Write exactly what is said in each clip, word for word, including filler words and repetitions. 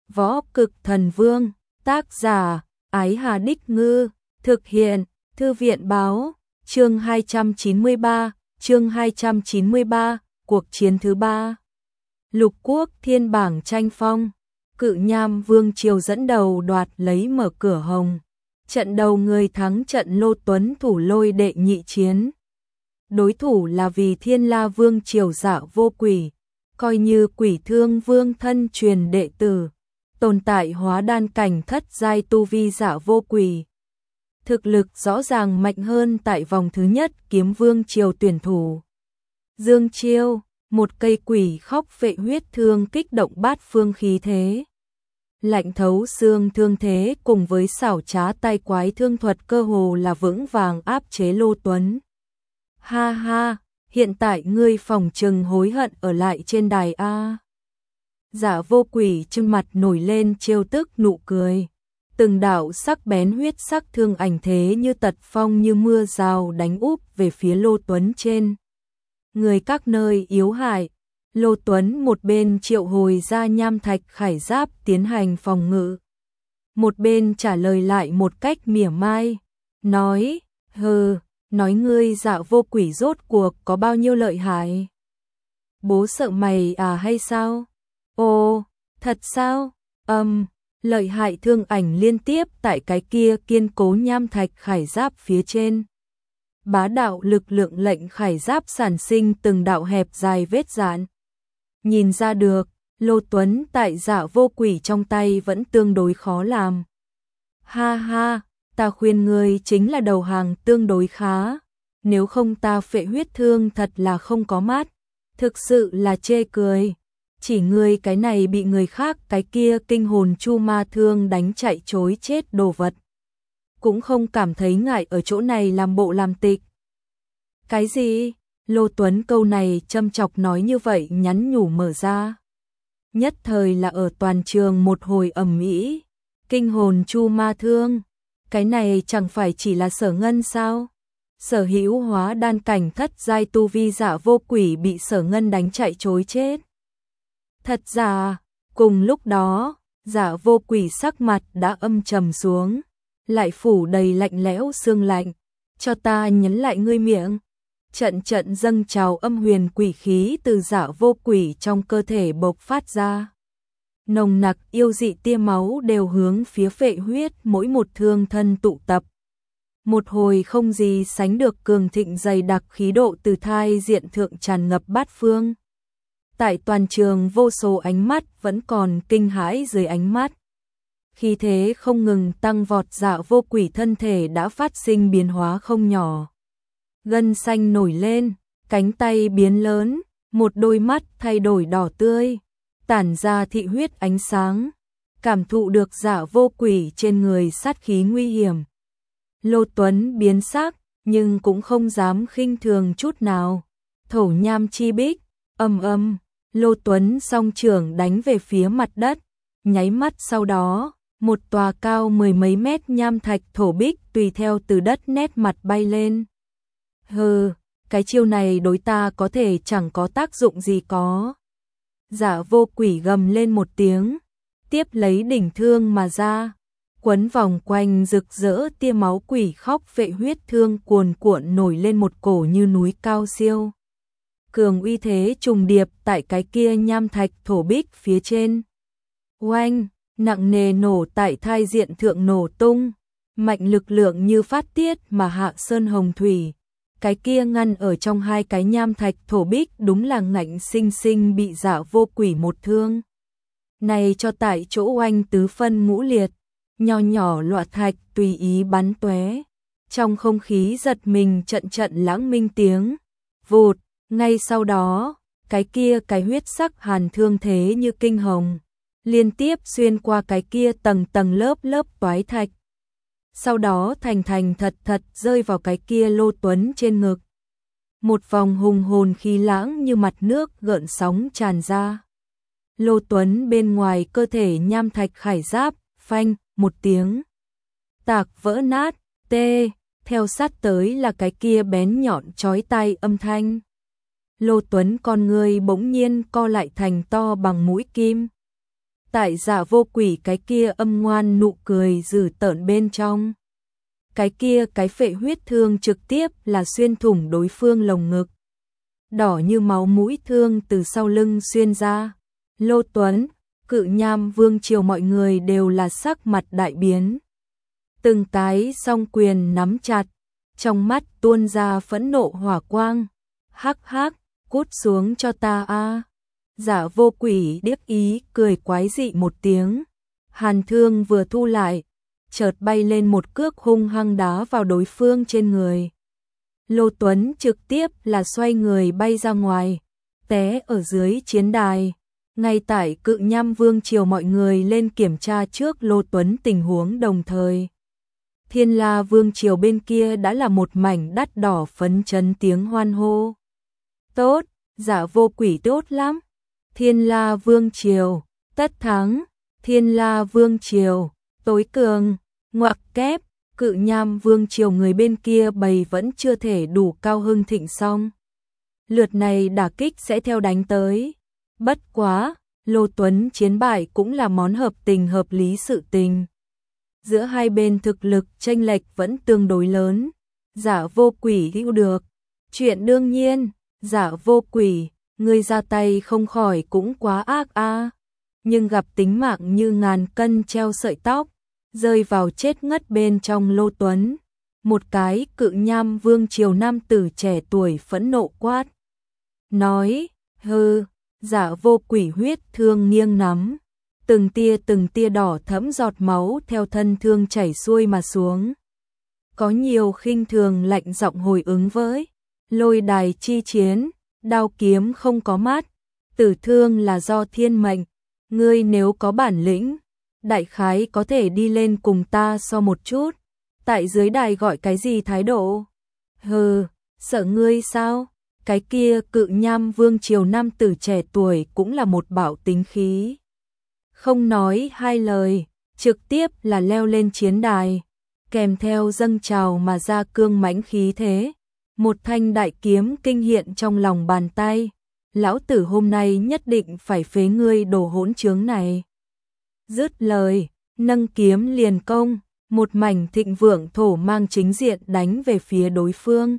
Võ Cực Thần Vương, tác giả, Ái Hà Đích Ngư, thực hiện, Thư viện Báo, chương hai trăm chín mươi ba, chương hai trăm chín mươi ba, cuộc chiến thứ ba. Lục quốc thiên bảng tranh phong, Cự Nham Vương triều dẫn đầu đoạt lấy mở cửa hồng. Trận đầu người thắng trận Lô Tuấn thủ lôi đệ nhị chiến. Đối thủ là vì Thiên La Vương triều Dạ Vô Quỷ, coi như Quỷ Thương Vương thân truyền đệ tử, tồn tại hóa đan cảnh thất giai tu vi Dạ Vô Quỷ. Thực lực rõ ràng mạnh hơn tại vòng thứ nhất Kiếm Vương triều tuyển thủ. Dương chiêu, một cây quỷ khóc vệ huyết thương kích động bát phương khí thế. Lạnh thấu xương thương thế cùng với xảo trá tay quái thương thuật cơ hồ là vững vàng áp chế Lô Tuấn. Ha ha, hiện tại ngươi phòng trừng hối hận ở lại trên đài A. Dạ Vô Quỷ trên mặt nổi lên trêu tức nụ cười. Từng đạo sắc bén huyết sắc thương ảnh thế như tật phong như mưa rào đánh úp về phía Lô Tuấn trên. Người các nơi yếu hại. Lô Tuấn một bên triệu hồi ra nham thạch khải giáp tiến hành phòng ngự. Một bên trả lời lại một cách mỉa mai. Nói, hừ, nói ngươi Dạ Vô Quỷ rốt cuộc có bao nhiêu lợi hại. Bố sợ mày à hay sao? Ồ, thật sao? Âm, um, lợi hại thương ảnh liên tiếp tại cái kia kiên cố nham thạch khải giáp phía trên. Bá đạo lực lượng lệnh khải giáp sản sinh từng đạo hẹp dài vết dạn. Nhìn ra được, Lô Tuấn tại Dạ Vô Quỷ trong tay vẫn tương đối khó làm. Ha ha, ta khuyên ngươi chính là đầu hàng tương đối khá. Nếu không ta phệ huyết thương thật là không có mắt. Thực sự là chê cười. Chỉ ngươi cái này bị người khác cái kia kinh hồn chu ma thương đánh chạy chối chết đồ vật. Cũng không cảm thấy ngại ở chỗ này làm bộ làm tịch. Cái gì? Lô Tuấn câu này châm chọc nói như vậy nhắn nhủ mở ra. Nhất thời là ở toàn trường một hồi ầm ĩ. Kinh hồn chu ma thương. Cái này chẳng phải chỉ là Sở Ngân sao? Sở hữu hóa đan cảnh thất giai tu vi Dạ Vô Quỷ bị Sở Ngân đánh chạy chối chết. Thật ra, cùng lúc đó, Dạ Vô Quỷ sắc mặt đã âm trầm xuống, lại phủ đầy lạnh lẽo xương lạnh. Cho ta nhấn lại ngươi miệng. Trận trận dâng trào âm huyền quỷ khí từ Dạ Vô Quỷ trong cơ thể bộc phát ra. Nồng nặc yêu dị tia máu đều hướng phía phệ huyết mỗi một thương thân tụ tập. Một hồi không gì sánh được cường thịnh dày đặc khí độ từ thai diện thượng tràn ngập bát phương. Tại toàn trường vô số ánh mắt vẫn còn kinh hãi dưới ánh mắt. Khí thế không ngừng tăng vọt, Dạ Vô Quỷ thân thể đã phát sinh biến hóa không nhỏ. Gân xanh nổi lên, cánh tay biến lớn, một đôi mắt thay đổi đỏ tươi, tản ra thị huyết ánh sáng, cảm thụ được Dạ Vô Quỷ trên người sát khí nguy hiểm. Lô Tuấn biến sắc, nhưng cũng không dám khinh thường chút nào. Thổ nham chi bích, âm âm, Lô Tuấn song trưởng đánh về phía mặt đất, nháy mắt sau đó, một tòa cao mười mấy mét nham thạch thổ bích tùy theo từ đất nét mặt bay lên. Hừ, cái chiêu này đối ta có thể chẳng có tác dụng gì có. Dạ Vô Quỷ gầm lên một tiếng, tiếp lấy đỉnh thương mà ra, quấn vòng quanh rực rỡ tia máu quỷ khóc vệ huyết thương cuồn cuộn nổi lên một cổ như núi cao siêu. Cường uy thế trùng điệp tại cái kia nham thạch thổ bích phía trên. Oanh, nặng nề nổ tại thai diện thượng nổ tung, mạnh lực lượng như phát tiết mà hạ sơn hồng thủy. Cái kia ngăn ở trong hai cái nham thạch thổ bích đúng là ngạnh sinh sinh bị Dạ Vô Quỷ một thương. Này cho tại chỗ oanh tứ phân ngũ liệt, nho nhỏ loạ thạch tùy ý bắn tóe. Trong không khí giật mình trận trận lãng minh tiếng. Vụt, ngay sau đó, cái kia cái huyết sắc hàn thương thế như kinh hồng, liên tiếp xuyên qua cái kia tầng tầng lớp lớp toái thạch. Sau đó thành thành thật thật rơi vào cái kia Lô Tuấn trên ngực. Một vòng hùng hồn khí lãng như mặt nước gợn sóng tràn ra. Lô Tuấn bên ngoài cơ thể nham thạch khải giáp, phanh, một tiếng. Tạc vỡ nát, tê, theo sát tới là cái kia bén nhọn chói tai âm thanh. Lô Tuấn con người bỗng nhiên co lại thành to bằng mũi kim. tại Dạ Vô Quỷ cái kia âm ngoan nụ cười dữ tợn bên trong. Cái kia cái phệ huyết thương trực tiếp là xuyên thủng đối phương lồng ngực. Đỏ như máu mũi thương từ sau lưng xuyên ra. Lô Tuấn, Cự Nham Vương Triều mọi người đều là sắc mặt đại biến. Từng cái song quyền nắm chặt, trong mắt tuôn ra phẫn nộ hỏa quang. Hắc hắc, cút xuống cho ta a. Dạ Vô Quỷ điếc ý cười quái dị một tiếng. Hàn thương vừa thu lại, chợt bay lên một cước hung hăng đá vào đối phương trên người. Lô Tuấn trực tiếp là xoay người bay ra ngoài, té ở dưới chiến đài. Ngay tại Cự Nham Vương Triều mọi người lên kiểm tra trước Lô Tuấn tình huống đồng thời. Thiên La Vương Triều bên kia đã là một mảnh đắt đỏ phấn chấn tiếng hoan hô. Tốt, Dạ Vô Quỷ tốt lắm. Thiên La Vương Triều, tất thắng. Thiên La Vương Triều, tối cường. Ngoặc kép, Cự Nham Vương Triều người bên kia bầy vẫn chưa thể đủ cao hưng thịnh xong. Lượt này đả kích sẽ theo đánh tới. Bất quá, Lô Tuấn chiến bại cũng là món hợp tình hợp lý sự tình. Giữa hai bên thực lực chênh lệch vẫn tương đối lớn. Dạ Vô Quỷ hữu được. Chuyện đương nhiên, Dạ Vô Quỷ, người ra tay không khỏi cũng quá ác a. Nhưng gặp tính mạng như ngàn cân treo sợi tóc, rơi vào chết ngất bên trong Lô Tuấn. Một cái Cự Nham Vương Triều nam tử trẻ tuổi phẫn nộ quát. Nói, hừ, Dạ Vô Quỷ huyết thương nghiêng nắm. Từng tia từng tia đỏ thẫm giọt máu theo thân thương chảy xuôi mà xuống. Có nhiều khinh thường lạnh giọng hồi ứng với. Lôi đài chi chiến, đao kiếm không có mắt. Tử thương là do thiên mệnh. Ngươi nếu có bản lĩnh, đại khái có thể đi lên cùng ta so một chút. Tại dưới đài gọi cái gì thái độ? Hừ, sợ ngươi sao? Cái kia Cự Nham Vương Triều nam tử trẻ tuổi cũng là một bạo tính khí. Không nói hai lời, trực tiếp là leo lên chiến đài, kèm theo dâng trào mà ra cương mãnh khí thế. Một thanh đại kiếm kinh hiện trong lòng bàn tay. Lão tử hôm nay nhất định phải phế ngươi đồ hỗn trướng này. Dứt lời, nâng kiếm liền công, một mảnh thịnh vượng thổ mang chính diện đánh về phía đối phương.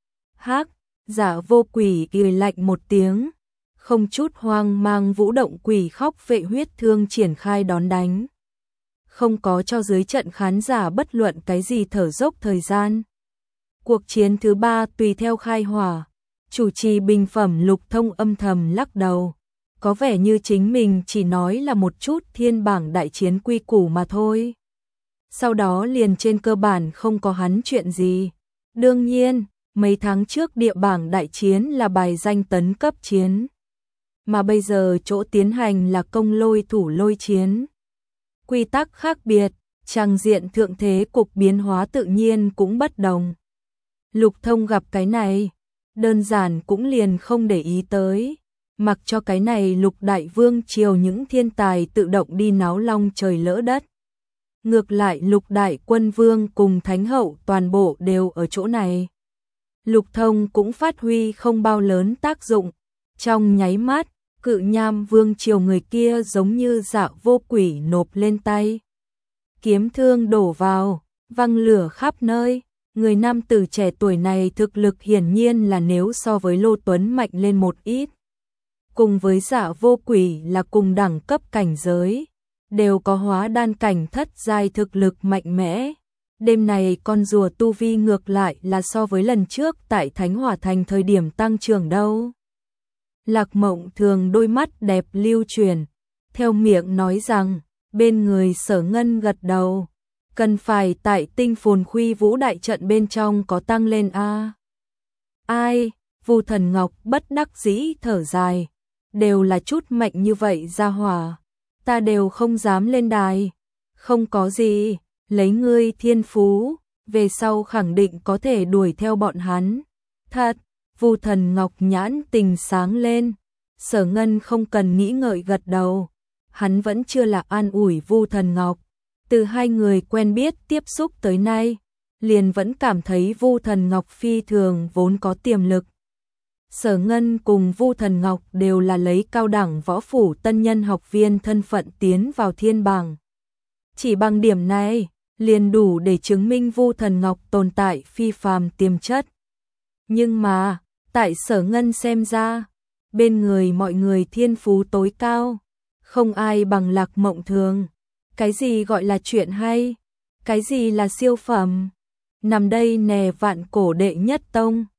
Hắc, Dạ Vô Quỷ cười lạnh một tiếng, không chút hoang mang vũ động quỷ khóc phệ huyết thương triển khai đón đánh. Không có cho dưới trận khán giả bất luận cái gì thở dốc thời gian. Cuộc chiến thứ ba tùy theo khai hỏa. Chủ trì bình phẩm Lục Thông âm thầm lắc đầu. Có vẻ như chính mình chỉ nói là một chút thiên bảng đại chiến quy củ mà thôi. Sau đó liền trên cơ bản không có hắn chuyện gì. Đương nhiên, mấy tháng trước địa bảng đại chiến là bài danh tấn cấp chiến. Mà bây giờ chỗ tiến hành là công lôi thủ lôi chiến. Quy tắc khác biệt, trang diện thượng thế cục biến hóa tự nhiên cũng bất đồng. Lục Thông gặp cái này, đơn giản cũng liền không để ý tới, mặc cho cái này Lục Đại Vương Triều những thiên tài tự động đi náo long trời lỡ đất. Ngược lại Lục Đại Quân Vương cùng Thánh Hậu toàn bộ đều ở chỗ này. Lục Thông cũng phát huy không bao lớn tác dụng, trong nháy mắt, Cự Nham Vương Triều người kia giống như Dạ Vô Quỷ nộp lên tay. Kiếm thương đổ vào, văng lửa khắp nơi. Người nam tử trẻ tuổi này thực lực hiển nhiên là nếu so với Lô Tuấn mạnh lên một ít. Cùng với Dạ Vô Quỷ là cùng đẳng cấp cảnh giới, đều có hóa đan cảnh thất giai thực lực mạnh mẽ. Đêm này con rùa tu vi ngược lại là so với lần trước tại Thánh Hỏa Thành thời điểm tăng trưởng đâu. Lạc Mộng Thường đôi mắt đẹp lưu chuyển, theo miệng nói rằng, bên người Sở Ngân gật đầu. Cần phải tại Tinh Phồn Khuy Vũ đại trận bên trong có tăng lên a. Ai? Vu Thần Ngọc bất đắc dĩ thở dài, đều là chút mạnh như vậy ra hỏa, ta đều không dám lên đài. Không có gì, lấy ngươi thiên phú, về sau khẳng định có thể đuổi theo bọn hắn. Thật, Vu Thần Ngọc nhãn tình sáng lên. Sở Ngân không cần nghĩ ngợi gật đầu, hắn vẫn chưa là an ủi Vu Thần Ngọc. Từ hai người quen biết tiếp xúc tới nay, liền vẫn cảm thấy Vu Thần Ngọc phi thường vốn có tiềm lực. Sở Ngân cùng Vu Thần Ngọc đều là lấy cao đẳng võ phủ tân nhân học viên thân phận tiến vào thiên bảng. Chỉ bằng điểm này, liền đủ để chứng minh Vu Thần Ngọc tồn tại phi phàm tiềm chất. Nhưng mà, tại Sở Ngân xem ra, bên người mọi người thiên phú tối cao, không ai bằng Lạc Mộng Thường. Cái gì gọi là chuyện hay? Cái gì là siêu phẩm? Nằm đây nè vạn cổ đệ nhất tông.